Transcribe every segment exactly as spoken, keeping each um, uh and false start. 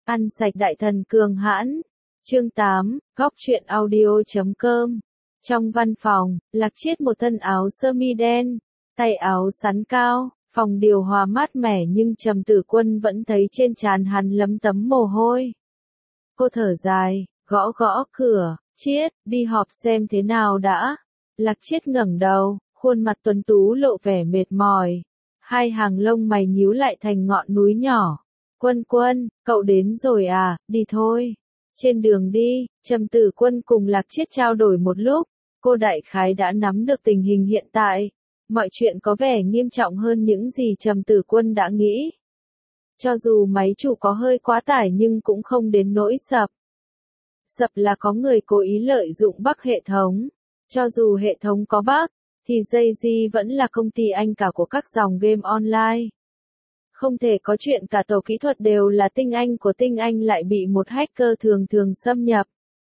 Ăn sạch đại thần cường hãn. Chương tám, góc truyện audio chấm com. Trong văn phòng, Lạc Chiết một thân áo sơ mi đen, tay áo sắn cao, phòng điều hòa mát mẻ nhưng Trầm Tử Quân vẫn thấy trên trán hắn lấm tấm mồ hôi. Cô thở dài, gõ gõ cửa, Chiết, đi họp xem thế nào đã. Lạc Chiết ngẩng đầu, khuôn mặt tuấn tú lộ vẻ mệt mỏi. Hai hàng lông mày nhíu lại thành ngọn núi nhỏ. Quân Quân, cậu đến rồi à, đi thôi. Trên đường đi, Trầm Tử Quân cùng Lạc Chiết trao đổi một lúc, cô đại khái đã nắm được tình hình hiện tại. Mọi chuyện có vẻ nghiêm trọng hơn những gì Trầm Tử Quân đã nghĩ. Cho dù máy chủ có hơi quá tải nhưng cũng không đến nỗi sập. Sập là có người cố ý lợi dụng bug hệ thống. Cho dù hệ thống có bug, thì Jay-Z vẫn là công ty anh cả của các dòng game online. Không thể có chuyện cả tổ kỹ thuật đều là tinh anh của tinh anh lại bị một hacker thường thường xâm nhập.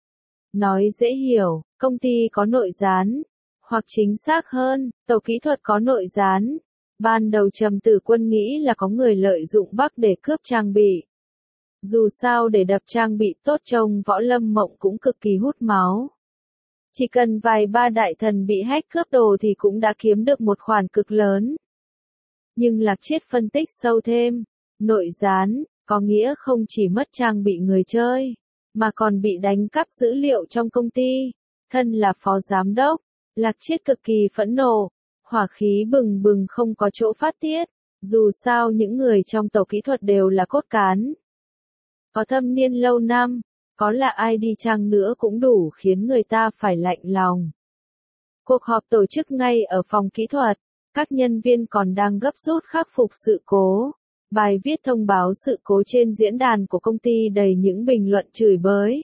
Nói dễ hiểu, công ty có nội gián, hoặc chính xác hơn, tổ kỹ thuật có nội gián. Ban đầu Trầm Tử Quân nghĩ là có người lợi dụng bug để cướp trang bị. Dù sao để đập trang bị tốt trông Võ Lâm Mộng cũng cực kỳ hút máu. Chỉ cần vài ba đại thần bị hack cướp đồ thì cũng đã kiếm được một khoản cực lớn. Nhưng Lạc Chiết phân tích sâu thêm, nội gián, có nghĩa không chỉ mất trang bị người chơi, mà còn bị đánh cắp dữ liệu trong công ty. Thân là phó giám đốc, Lạc Chiết cực kỳ phẫn nộ, hỏa khí bừng bừng không có chỗ phát tiết, dù sao những người trong tổ kỹ thuật đều là cốt cán. Có thâm niên lâu năm, có là ai đi chăng nữa cũng đủ khiến người ta phải lạnh lòng. Cuộc họp tổ chức ngay ở phòng kỹ thuật. Các nhân viên còn đang gấp rút khắc phục sự cố. Bài viết thông báo sự cố trên diễn đàn của công ty đầy những bình luận chửi bới.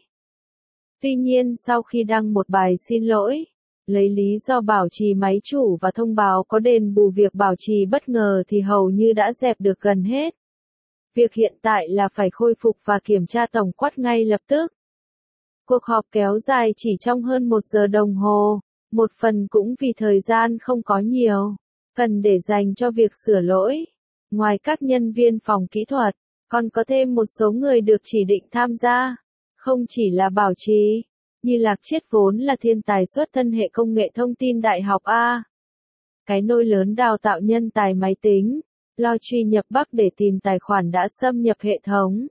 Tuy nhiên sau khi đăng một bài xin lỗi, lấy lý do bảo trì máy chủ và thông báo có đền bù việc bảo trì bất ngờ thì hầu như đã dẹp được gần hết. Việc hiện tại là phải khôi phục và kiểm tra tổng quát ngay lập tức. Cuộc họp kéo dài chỉ trong hơn một giờ đồng hồ, một phần cũng vì thời gian không có nhiều. Cần để dành cho việc sửa lỗi. Ngoài các nhân viên phòng kỹ thuật, còn có thêm một số người được chỉ định tham gia. Không chỉ là bảo trì, như Lạc Chiết vốn là thiên tài xuất thân hệ công nghệ thông tin đại học A. Cái nôi lớn đào tạo nhân tài máy tính, lo truy nhập bug để tìm tài khoản đã xâm nhập hệ thống.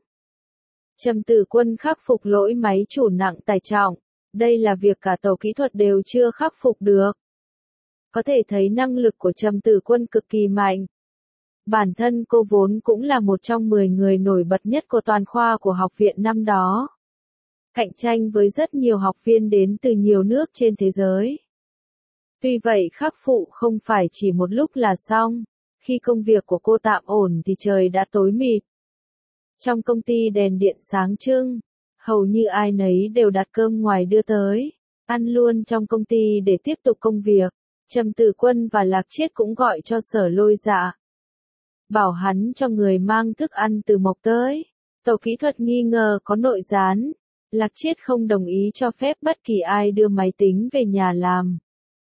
Trầm Tử Quân khắc phục lỗi máy chủ nặng tải trọng. Đây là việc cả tổ kỹ thuật đều chưa khắc phục được. Có thể thấy năng lực của Trầm Tử Quân cực kỳ mạnh. Bản thân cô vốn cũng là một trong mười người nổi bật nhất của toàn khoa của học viện năm đó. Cạnh tranh với rất nhiều học viên đến từ nhiều nước trên thế giới. Tuy vậy khắc phụ không phải chỉ một lúc là xong. Khi công việc của cô tạm ổn thì trời đã tối mịt. Trong công ty đèn điện sáng trưng, hầu như ai nấy đều đặt cơm ngoài đưa tới, ăn luôn trong công ty để tiếp tục công việc. Trầm Tử Quân và Lạc Chiết cũng gọi cho Sở Lôi Dạ. Bảo hắn cho người mang thức ăn từ Mộc tới. Tổ kỹ thuật nghi ngờ có nội gián. Lạc Chiết không đồng ý cho phép bất kỳ ai đưa máy tính về nhà làm.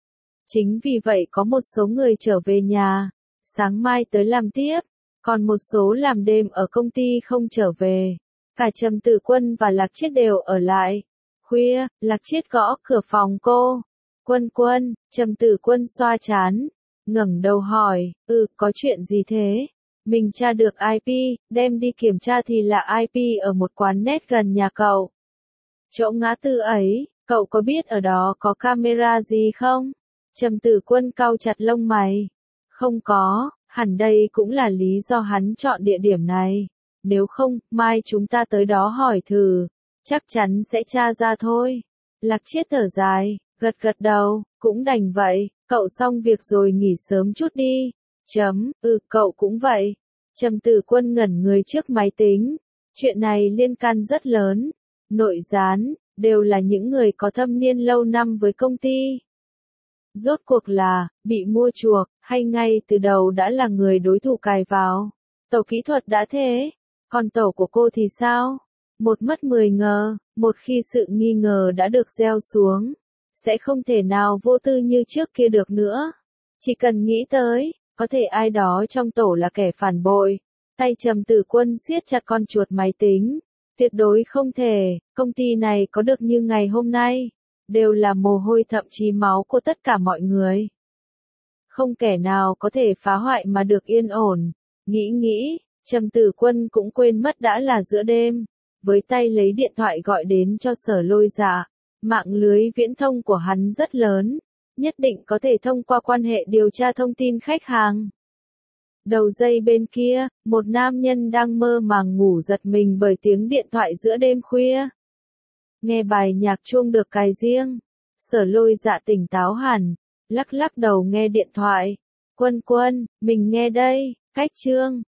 Chính vì vậy có một số người trở về nhà, sáng mai tới làm tiếp, còn một số làm đêm ở công ty không trở về. Cả Trầm Tử Quân và Lạc Chiết đều ở lại. Khuya, Lạc Chiết gõ cửa phòng cô. Quân Quân, Trầm Tử Quân xoa trán, ngẩng đầu hỏi, ừ, có chuyện gì thế? Mình tra được i pê, đem đi kiểm tra thì là i pê ở một quán net gần nhà cậu. Chỗ ngã tư ấy, cậu có biết ở đó có camera gì không? Trầm Tử Quân cau chặt lông mày. Không có, hẳn đây cũng là lý do hắn chọn địa điểm này. Nếu không, mai chúng ta tới đó hỏi thử, chắc chắn sẽ tra ra thôi. Lạc Chiết thở dài. Gật gật đầu, cũng đành vậy, cậu xong việc rồi nghỉ sớm chút đi. Chấm, ừ, cậu cũng vậy. Trầm Tử Quân ngẩn người trước máy tính. Chuyện này liên can rất lớn. Nội gián, đều là những người có thâm niên lâu năm với công ty. Rốt cuộc là, bị mua chuộc, hay ngay từ đầu đã là người đối thủ cài vào. Tổ kỹ thuật đã thế, còn tổ của cô thì sao? Một mất mười ngờ, một khi sự nghi ngờ đã được gieo xuống. Sẽ không thể nào vô tư như trước kia được nữa. Chỉ cần nghĩ tới, có thể ai đó trong tổ là kẻ phản bội. Tay Trầm Tử Quân siết chặt con chuột máy tính. Tuyệt đối không thể, công ty này có được như ngày hôm nay, đều là mồ hôi thậm chí máu của tất cả mọi người. Không kẻ nào có thể phá hoại mà được yên ổn. Nghĩ nghĩ, Trầm Tử Quân cũng quên mất đã là giữa đêm, với tay lấy điện thoại gọi đến cho Sở Lôi Dạ. Mạng lưới viễn thông của hắn rất lớn, nhất định có thể thông qua quan hệ điều tra thông tin khách hàng. Đầu dây bên kia, một nam nhân đang mơ màng ngủ giật mình bởi tiếng điện thoại giữa đêm khuya. Nghe bài nhạc chuông được cài riêng, Sở Lôi Dạ tỉnh táo hẳn, lắc lắc đầu nghe điện thoại. Quân Quân, mình nghe đây, cách chương.